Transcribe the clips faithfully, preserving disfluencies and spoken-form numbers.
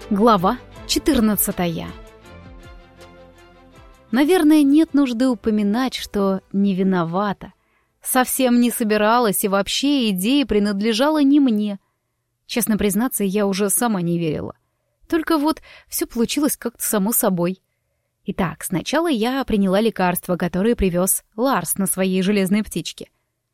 Глава четырнадцатая. Наверное, нет нужды упоминать, что не виновата. Совсем не собиралась, и вообще идея принадлежала не мне. Честно признаться, я уже сама не верила. Только вот все получилось как-то само собой. Итак, сначала я приняла лекарства, которые привез Ларс на своей железной птичке.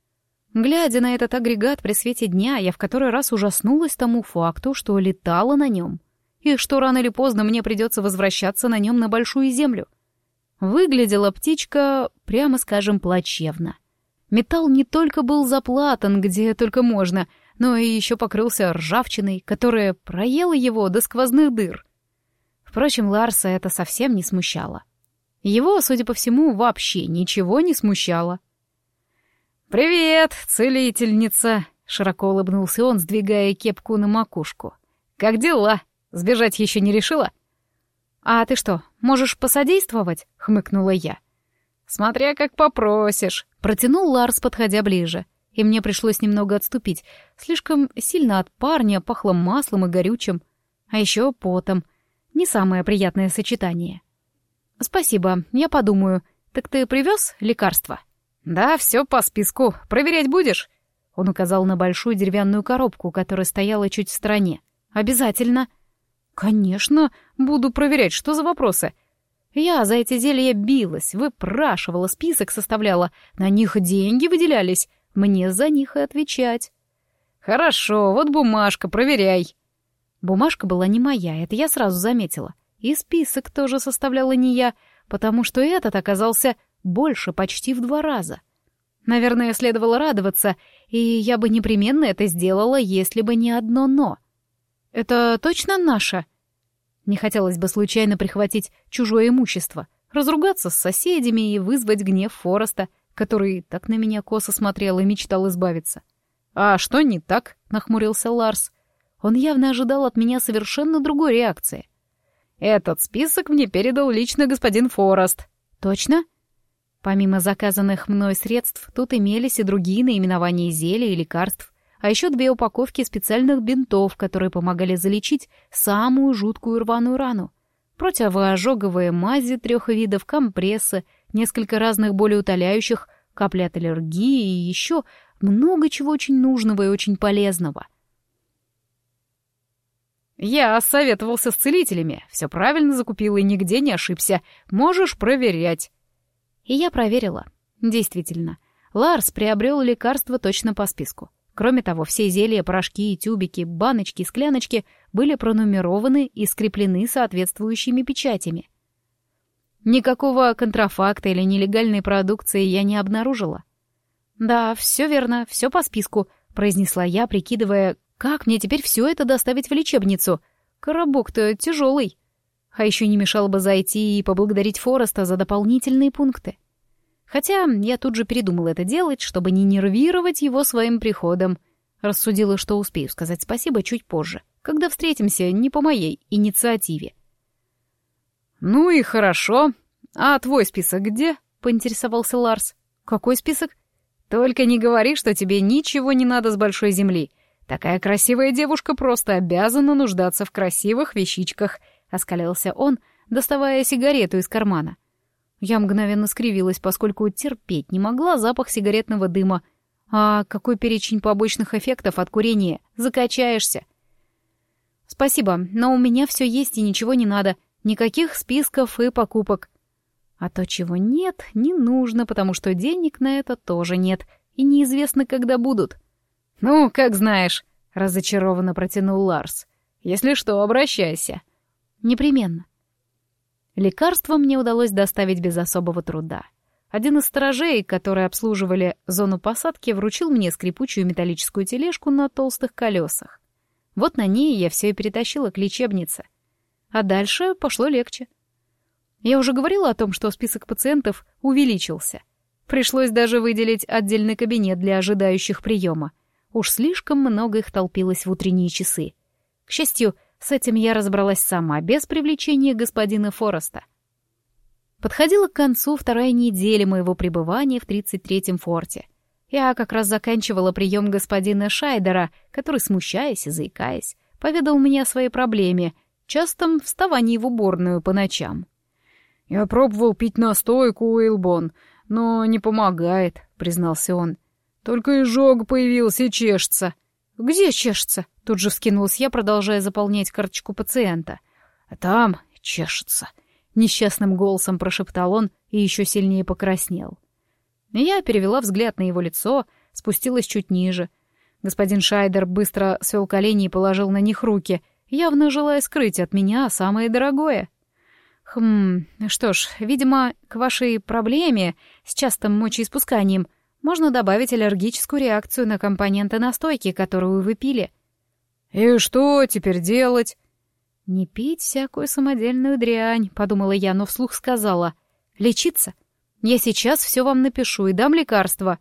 Глядя на этот агрегат при свете дня, я в который раз ужаснулась тому факту, что летала на нем, и что рано или поздно мне придется возвращаться на нем на Большую Землю. Выглядела птичка, прямо скажем, плачевно. Металл не только был заплатан, где только можно, но и еще покрылся ржавчиной, которая проела его до сквозных дыр. Впрочем, Ларса это совсем не смущало. Его, судя по всему, вообще ничего не смущало. «Привет, целительница!» — широко улыбнулся он, сдвигая кепку на макушку. «Как дела? Сбежать еще не решила?» «А ты что, можешь посодействовать?» — хмыкнула я. «Смотря как попросишь», — протянул Ларс, подходя ближе. И мне пришлось немного отступить. Слишком сильно от парня пахло маслом и горючим. А еще потом. Не самое приятное сочетание. «Спасибо, я подумаю. Так ты привез лекарства?» «Да, все по списку. Проверять будешь?» Он указал на большую деревянную коробку, которая стояла чуть в стороне. «Обязательно». «Конечно, буду проверять, что за вопросы?» Я за эти зелья билась, выпрашивала, список составляла, на них деньги выделялись, мне за них и отвечать. «Хорошо, вот бумажка, проверяй». Бумажка была не моя, это я сразу заметила. И список тоже составляла не я, потому что этот оказался больше почти в два раза. Наверное, следовало радоваться, и я бы непременно это сделала, если бы не одно «но». «Это точно наше?» Не хотелось бы случайно прихватить чужое имущество, разругаться с соседями и вызвать гнев Фореста, который так на меня косо смотрел и мечтал избавиться. «А что не так?» — нахмурился Ларс. Он явно ожидал от меня совершенно другой реакции. «Этот список мне передал лично господин Форест». «Точно?» Помимо заказанных мной средств, тут имелись и другие наименования зелий и лекарств, а еще две упаковки специальных бинтов, которые помогали залечить самую жуткую рваную рану. Противоожоговые мази трех видов, компрессы, несколько разных болеутоляющих, капли от аллергии и еще много чего очень нужного и очень полезного. «Я советовался с целителями, все правильно закупил и нигде не ошибся. Можешь проверять». И я проверила. Действительно, Ларс приобрел лекарства точно по списку. Кроме того, все зелья, порошки, тюбики, баночки, скляночки были пронумерованы и скреплены соответствующими печатями. Никакого контрафакта или нелегальной продукции я не обнаружила. «Да, все верно, все по списку», — произнесла я, прикидывая, как мне теперь все это доставить в лечебницу. Коробок-то тяжелый. А еще не мешало бы зайти и поблагодарить Фореста за дополнительные пункты. Хотя я тут же передумала это делать, чтобы не нервировать его своим приходом. Рассудила, что успею сказать спасибо чуть позже, когда встретимся не по моей инициативе. «Ну и хорошо. А твой список где?» — поинтересовался Ларс. «Какой список?» «Только не говори, что тебе ничего не надо с Большой Земли. Такая красивая девушка просто обязана нуждаться в красивых вещичках», — оскалился он, доставая сигарету из кармана. Я мгновенно скривилась, поскольку терпеть не могла запах сигаретного дыма. А какой перечень побочных эффектов от курения? Закачаешься. «Спасибо, но у меня все есть и ничего не надо. Никаких списков и покупок». А то, чего нет, не нужно, потому что денег на это тоже нет, и неизвестно, когда будут. «Ну, как знаешь», — разочарованно протянул Ларс. «Если что, обращайся». «Непременно». Лекарства мне удалось доставить без особого труда. Один из сторожей, которые обслуживали зону посадки, вручил мне скрипучую металлическую тележку на толстых колесах. Вот на ней я все и перетащила к лечебнице. А дальше пошло легче. Я уже говорила о том, что список пациентов увеличился. Пришлось даже выделить отдельный кабинет для ожидающих приема. Уж слишком много их толпилось в утренние часы. К счастью, с этим я разобралась сама, без привлечения господина Фореста. Подходила к концу вторая неделя моего пребывания в тридцать третьем форте. Я как раз заканчивала прием господина Шайдера, который, смущаясь и заикаясь, поведал мне о своей проблеме, частом вставании в уборную по ночам. «Я пробовал пить настойку, Уилбон, но не помогает», — признался он. «Только изжог появился и чешется». «Где чешется?» — тут же вскинулась я, продолжая заполнять карточку пациента. «А там чешется», — несчастным голосом прошептал он и еще сильнее покраснел. Я перевела взгляд на его лицо, спустилась чуть ниже. Господин Шайдер быстро свел колени и положил на них руки, явно желая скрыть от меня самое дорогое. «Хм, что ж, видимо, к вашей проблеме с частым мочеиспусканием можно добавить аллергическую реакцию на компоненты настойки, которую вы пили». «И что теперь делать?» «Не пить всякую самодельную дрянь», — подумала я, но вслух сказала. «Лечиться? Я сейчас все вам напишу и дам лекарства».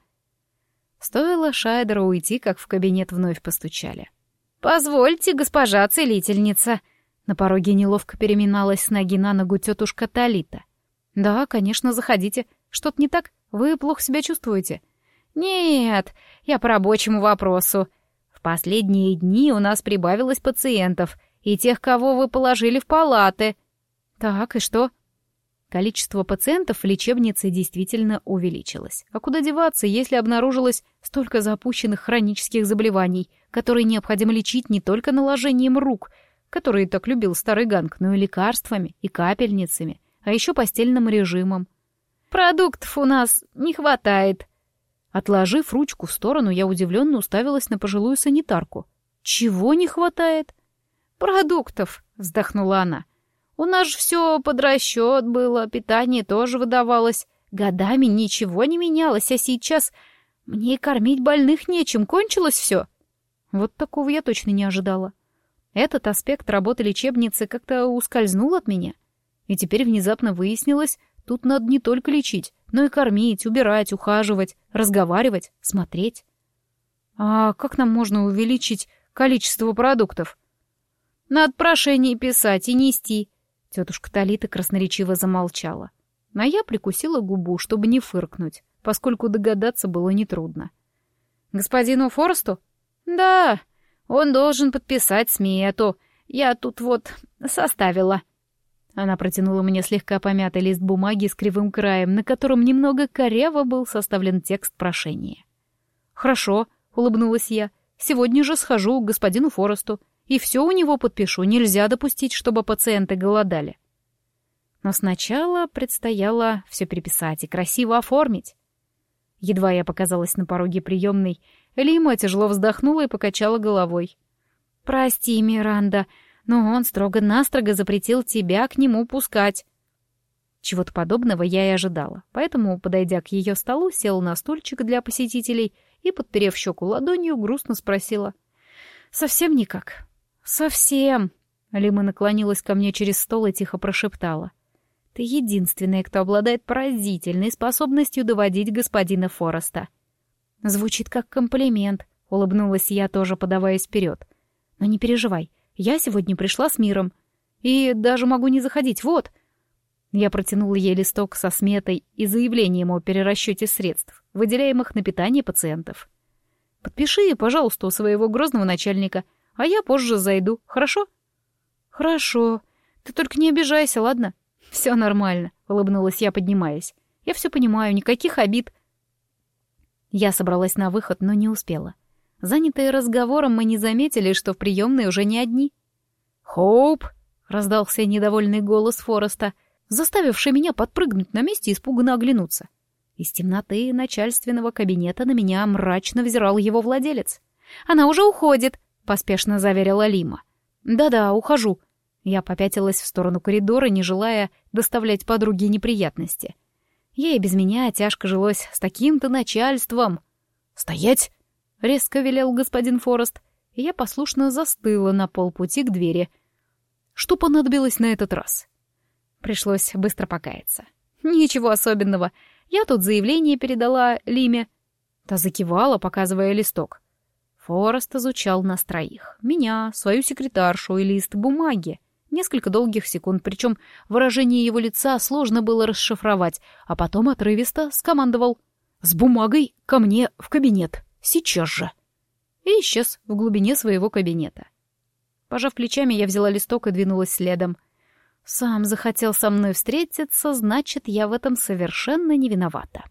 Стоило Шайдеру уйти, как в кабинет вновь постучали. «Позвольте, госпожа целительница». На пороге неловко переминалась с ноги на ногу тетушка Талита. «Да, конечно, заходите. Что-то не так? Вы плохо себя чувствуете?» «Нет, я по рабочему вопросу. В последние дни у нас прибавилось пациентов и тех, кого вы положили в палаты». «Так, и что?» Количество пациентов в лечебнице действительно увеличилось. А куда деваться, если обнаружилось столько запущенных хронических заболеваний, которые необходимо лечить не только наложением рук, которые так любил старый Ганг, но и лекарствами, и капельницами, а еще постельным режимом. «Продуктов у нас не хватает». Отложив ручку в сторону, я удивленно уставилась на пожилую санитарку. «Чего не хватает?» «Продуктов», — вздохнула она. «У нас же все под расчет было, питание тоже выдавалось. Годами ничего не менялось, а сейчас мне и кормить больных нечем, кончилось все». Вот такого я точно не ожидала. Этот аспект работы лечебницы как-то ускользнул от меня. И теперь внезапно выяснилось, тут надо не только лечить, но и кормить, убирать, ухаживать, разговаривать, смотреть. «А как нам можно увеличить количество продуктов?» «Надо прошение писать и нести». Тетушка Талита красноречиво замолчала. А я прикусила губу, чтобы не фыркнуть, поскольку догадаться было нетрудно. «Господину Форесту?» «Да, он должен подписать смету. Я тут вот составила». Она протянула мне слегка помятый лист бумаги с кривым краем, на котором немного коряво был составлен текст прошения. «Хорошо», — улыбнулась я, — «сегодня же схожу к господину Форесту и все у него подпишу. Нельзя допустить, чтобы пациенты голодали». Но сначала предстояло все переписать и красиво оформить. Едва я показалась на пороге приемной, Лима тяжело вздохнула и покачала головой. «Прости, Миранда, но он строго-настрого запретил тебя к нему пускать». Чего-то подобного я и ожидала, поэтому, подойдя к ее столу, села на стульчик для посетителей и, подперев щеку ладонью, грустно спросила. «Совсем никак?» «Совсем!» Лима наклонилась ко мне через стол и тихо прошептала. «Ты единственная, кто обладает поразительной способностью доводить господина Фореста». «Звучит как комплимент», — улыбнулась я, тоже подаваясь вперед. «Но не переживай, я сегодня пришла с миром. И даже могу не заходить, вот». Я протянула ей листок со сметой и заявлением о перерасчете средств, выделяемых на питание пациентов. «Подпиши, пожалуйста, у своего грозного начальника, а я позже зайду, хорошо?» «Хорошо. Ты только не обижайся, ладно?» «Все нормально», — улыбнулась я, поднимаясь. «Я все понимаю, никаких обид». Я собралась на выход, но не успела. Занятые разговором, мы не заметили, что в приемной уже не одни. «Хоуп!» — раздался недовольный голос Фореста, заставивший меня подпрыгнуть на месте и испуганно оглянуться. Из темноты начальственного кабинета на меня мрачно взирал его владелец. «Она уже уходит», — поспешно заверила Лима. «Да-да, ухожу». Я попятилась в сторону коридора, не желая доставлять подруге неприятности. Ей без меня тяжко жилось с таким-то начальством. «Стоять!» — резко велел господин Форест, и я послушно застыла на полпути к двери. Что понадобилось на этот раз? Пришлось быстро покаяться. «Ничего особенного. Я тут заявление передала Лиме». Та закивала, показывая листок. Форест изучал нас троих. Меня, свою секретаршу и лист бумаги. Несколько долгих секунд, причем выражение его лица сложно было расшифровать, а потом отрывисто скомандовал: «С бумагой ко мне в кабинет. Сейчас же!» И исчез в глубине своего кабинета. Пожав плечами, я взяла листок и двинулась следом. Сам захотел со мной встретиться, значит, я в этом совершенно не виновата.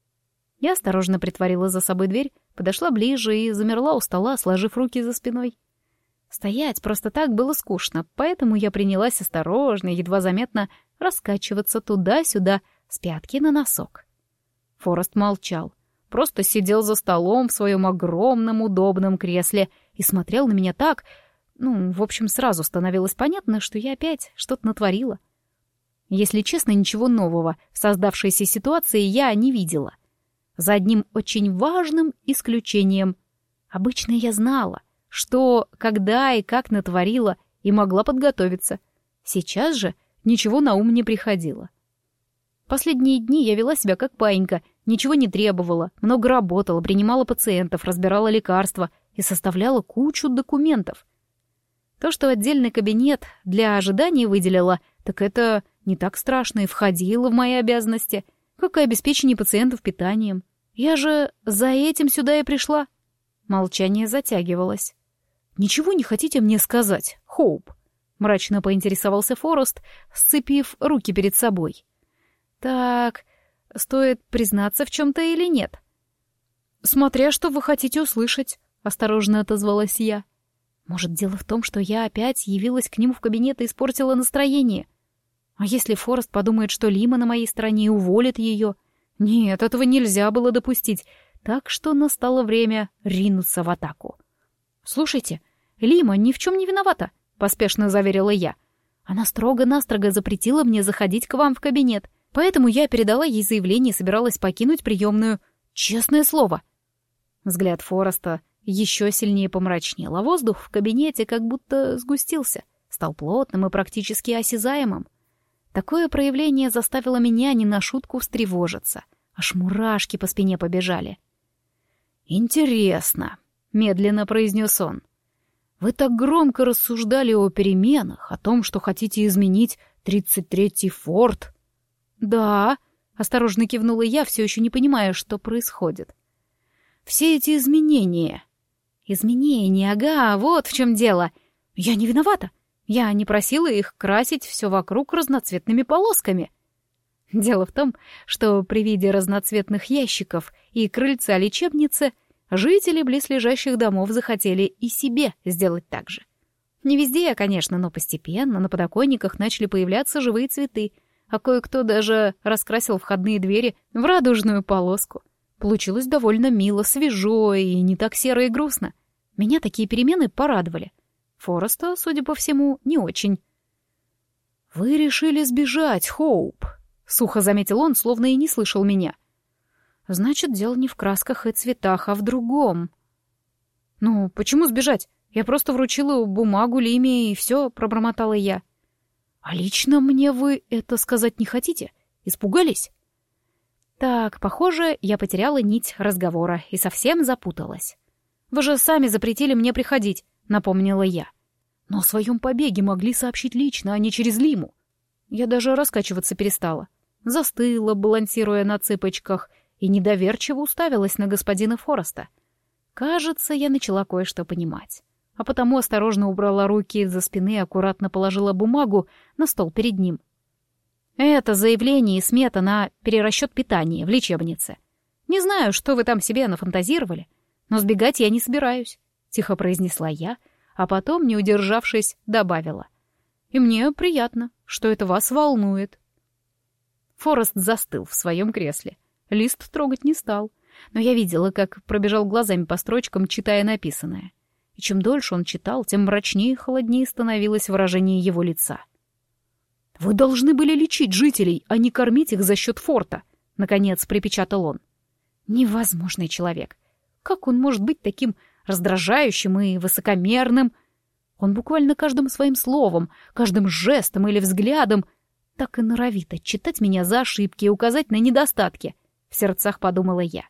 Я осторожно притворила за собой дверь, подошла ближе и замерла у стола, сложив руки за спиной. Стоять просто так было скучно, поэтому я принялась осторожно, едва заметно раскачиваться туда-сюда с пятки на носок. Форест молчал, просто сидел за столом в своем огромном удобном кресле и смотрел на меня так. Ну, в общем, сразу становилось понятно, что я опять что-то натворила. Если честно, ничего нового в создавшейся ситуации я не видела. За одним очень важным исключением. Обычно я знала, что, когда и как натворила, и могла подготовиться. Сейчас же ничего на ум не приходило. Последние дни я вела себя как паинька, ничего не требовала, много работала, принимала пациентов, разбирала лекарства и составляла кучу документов. То, что отдельный кабинет для ожидания выделила, так это не так страшно и входило в мои обязанности, как и обеспечение пациентов питанием. Я же за этим сюда и пришла. Молчание затягивалось. «Ничего не хотите мне сказать, Хоуп?» — мрачно поинтересовался Форест, сцепив руки перед собой. «Так, стоит признаться в чем-то или нет?» «Смотря что вы хотите услышать», — осторожно отозвалась я. «Может, дело в том, что я опять явилась к нему в кабинет и испортила настроение? А если Форест подумает, что Лима на моей стороне и уволит ее? Нет, этого нельзя было допустить, так что настало время ринуться в атаку. «Слушайте, Лима ни в чем не виновата», — поспешно заверила я. «Она строго-настрого запретила мне заходить к вам в кабинет, поэтому я передала ей заявление и собиралась покинуть приемную. Честное слово». Взгляд Фореста еще сильнее помрачнел, а воздух в кабинете как будто сгустился, стал плотным и практически осязаемым. Такое проявление заставило меня не на шутку встревожиться, аж мурашки по спине побежали. «Интересно», — медленно произнес он. «Вы так громко рассуждали о переменах, о том, что хотите изменить тридцать третий форт». «Да», — осторожно кивнула я, все еще не понимая, что происходит. «Все эти изменения...» «Изменения, ага, вот в чем дело. Я не виновата. Я не просила их красить все вокруг разноцветными полосками». Дело в том, что при виде разноцветных ящиков и крыльца лечебницы жители близлежащих домов захотели и себе сделать так же. Не везде, конечно, но постепенно на подоконниках начали появляться живые цветы, а кое-кто даже раскрасил входные двери в радужную полоску. Получилось довольно мило, свежо и не так серо и грустно. Меня такие перемены порадовали. Фореста, судя по всему, не очень. «Вы решили сбежать, Хоуп», — сухо заметил он, словно и не слышал меня. «Значит, дело не в красках и цветах, а в другом». «Ну, почему сбежать? Я просто вручила бумагу Лиме, и все», — пробормотала я. «А лично мне вы это сказать не хотите? Испугались?» Так, похоже, я потеряла нить разговора и совсем запуталась. «Вы же сами запретили мне приходить», — напомнила я. «Но о своем побеге могли сообщить лично, а не через Лиму». Я даже раскачиваться перестала. Застыла, балансируя на цыпочках, и недоверчиво уставилась на господина Фореста. Кажется, я начала кое-что понимать. А потому осторожно убрала руки из-за спины и аккуратно положила бумагу на стол перед ним. «Это заявление и смета на перерасчет питания в лечебнице. Не знаю, что вы там себе нафантазировали, но сбегать я не собираюсь», — тихо произнесла я, а потом, не удержавшись, добавила. «И мне приятно, что это вас волнует». Форест застыл в своем кресле. Лист трогать не стал, но я видела, как пробежал глазами по строчкам, читая написанное. И чем дольше он читал, тем мрачнее и холоднее становилось выражение его лица. «Вы должны были лечить жителей, а не кормить их за счет форта», — наконец припечатал он. «Невозможный человек. Как он может быть таким раздражающим и высокомерным? Он буквально каждым своим словом, каждым жестом или взглядом так и норовит отчитать меня за ошибки и указать на недостатки», — в сердцах подумала я.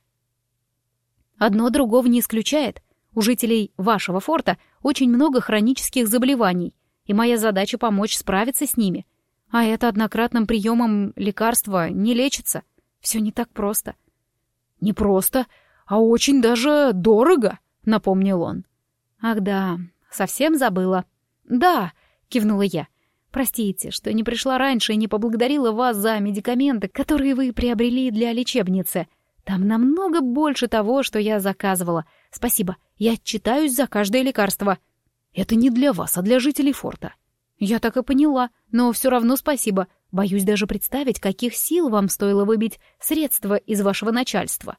«Одно другого не исключает. У жителей вашего форта очень много хронических заболеваний, и моя задача — помочь справиться с ними. А это однократным приемом лекарства не лечится. Все не так просто». «Не просто, а очень даже дорого», — напомнил он. «Ах да, совсем забыла. «Да», — кивнула я. «Простите, что не пришла раньше и не поблагодарила вас за медикаменты, которые вы приобрели для лечебницы. Там намного больше того, что я заказывала. Спасибо, я отчитаюсь за каждое лекарство». «Это не для вас, а для жителей форта». «Я так и поняла, но все равно спасибо. Боюсь даже представить, каких сил вам стоило выбить средства из вашего начальства».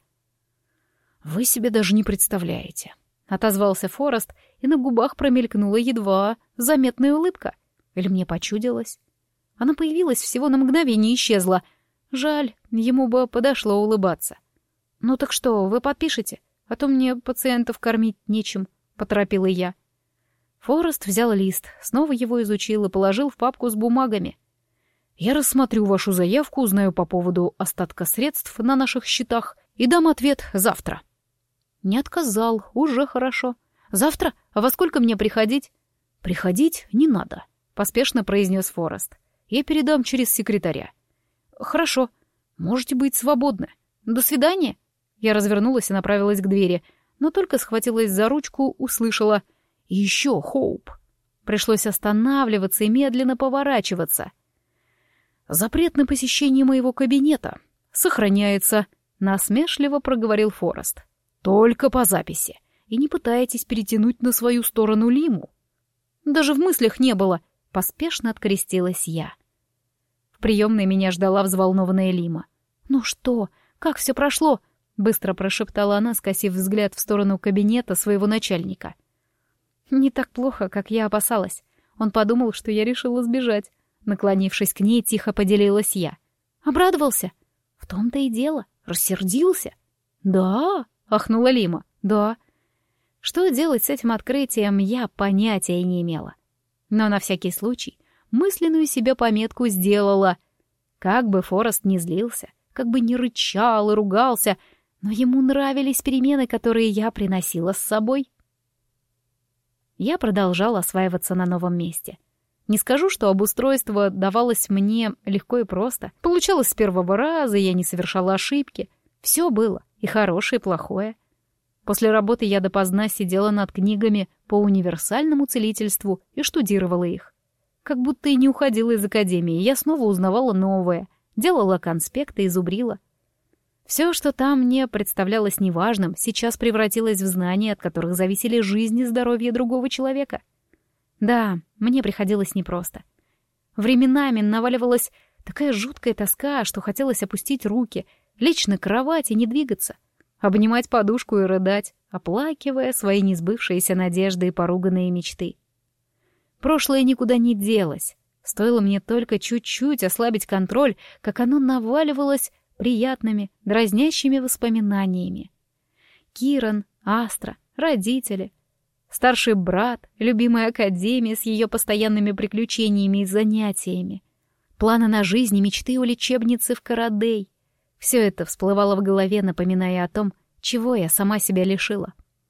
«Вы себе даже не представляете», — отозвался Форест, и на губах промелькнула едва заметная улыбка. Или мне почудилось? Она появилась всего на мгновение и исчезла. Жаль, ему бы подошло улыбаться. «Ну так что, вы подпишете? А то мне пациентов кормить нечем», — поторопила я. Форест взял лист, снова его изучил и положил в папку с бумагами. «Я рассмотрю вашу заявку, узнаю по поводу остатка средств на наших счетах и дам ответ завтра». Не отказал, уже хорошо. «Завтра? А во сколько мне приходить?» «Приходить не надо», — поспешно произнес Форест. «Я передам через секретаря». «Хорошо. Можете быть свободны. До свидания». Я развернулась и направилась к двери, но только схватилась за ручку, услышала: «И еще, Хоуп». Пришлось останавливаться и медленно поворачиваться. «Запрет на посещение моего кабинета сохраняется», — насмешливо проговорил Форест. «Только по записи. И не пытайтесь перетянуть на свою сторону Лиму». «Даже в мыслях не было», — поспешно открестилась я. В приемной меня ждала взволнованная Лима. «Ну что, как все прошло?» — быстро прошептала она, скосив взгляд в сторону кабинета своего начальника. «Не так плохо, как я опасалась. Он подумал, что я решила сбежать». Наклонившись к ней, тихо поделилась я. «Обрадовался?» «В том-то и дело. Рассердился?» «Да», — ахнула Лима. «Да». Что делать с этим открытием, я понятия не имела. Но на всякий случай мысленную себе пометку сделала. Как бы Форест ни злился, как бы ни рычал и ругался, но ему нравились перемены, которые я приносила с собой. Я продолжала осваиваться на новом месте. Не скажу, что обустройство давалось мне легко и просто. Получалось с первого раза, я не совершала ошибки. Все было, и хорошее, и плохое. После работы я допоздна сидела над книгами по универсальному целительству и штудировала их. Как будто и не уходила из академии, я снова узнавала новое, делала конспекты и зубрила. Все, что там мне представлялось неважным, сейчас превратилось в знания, от которых зависели жизнь и здоровье другого человека. Да, мне приходилось непросто. Временами наваливалась такая жуткая тоска, что хотелось опустить руки, лечь на кровать и не двигаться, обнимать подушку и рыдать, оплакивая свои несбывшиеся надежды и поруганные мечты. Прошлое никуда не делось. Стоило мне только чуть-чуть ослабить контроль, как оно наваливалось приятными, дразнящими воспоминаниями. Киран, Астра, родители, старший брат, любимая академия с ее постоянными приключениями и занятиями, планы на жизнь и мечты у лечебницы в Карадей. Все это всплывало в голове, напоминая о том, чего я сама себя лишила.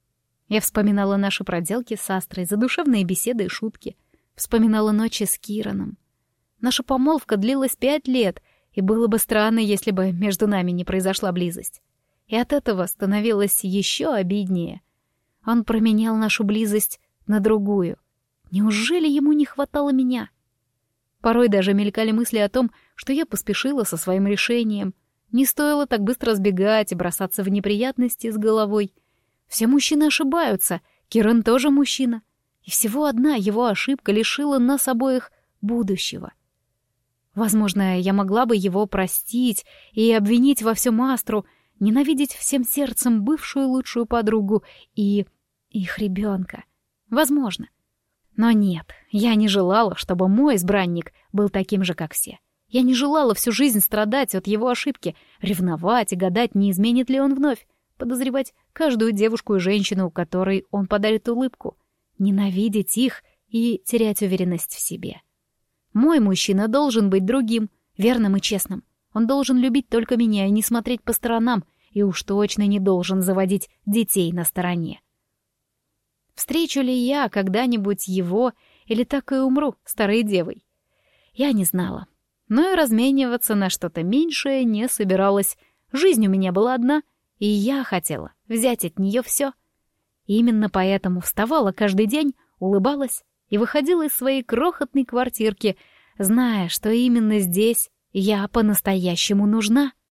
Я вспоминала наши проделки с Астрой, задушевные беседы и шутки. Вспоминала ночи с Кираном. Наша помолвка длилась пять лет, и было бы странно, если бы между нами не произошла близость. И от этого становилось еще обиднее. Он променял нашу близость на другую. Неужели ему не хватало меня? Порой даже мелькали мысли о том, что я поспешила со своим решением. Не стоило так быстро сбегать и бросаться в неприятности с головой. Все мужчины ошибаются, Киран тоже мужчина. И всего одна его ошибка лишила нас обоих будущего. Возможно, я могла бы его простить и обвинить во всем Астру, ненавидеть всем сердцем бывшую лучшую подругу и их ребенка. Возможно. Но нет, я не желала, чтобы мой избранник был таким же, как все. Я не желала всю жизнь страдать от его ошибки, ревновать и гадать, не изменит ли он вновь, подозревать каждую девушку и женщину, которой он подарит улыбку, ненавидеть их и терять уверенность в себе. Мой мужчина должен быть другим, верным и честным. Он должен любить только меня и не смотреть по сторонам, и уж точно не должен заводить детей на стороне. Встречу ли я когда-нибудь его, или так и умру старой девой? Я не знала. Но и размениваться на что-то меньшее не собиралась. Жизнь у меня была одна, и я хотела взять от нее все. И именно поэтому вставала каждый день, улыбалась и выходила из своей крохотной квартирки, зная, что именно здесь я по-настоящему нужна.